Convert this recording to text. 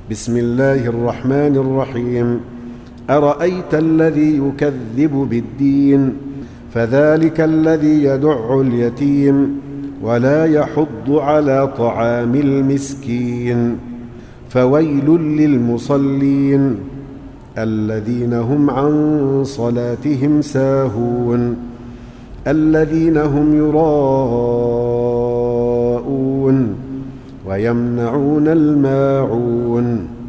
بسم الله الرحمن الرحيم. أرأيت الذي يكذب بالدين فذلك الذي يدع اليتيم ولا يحض على طعام المسكين فويل للمصلين الذين هم عن صلاتهم ساهون الذين هم يراءون ويمنعون الماعون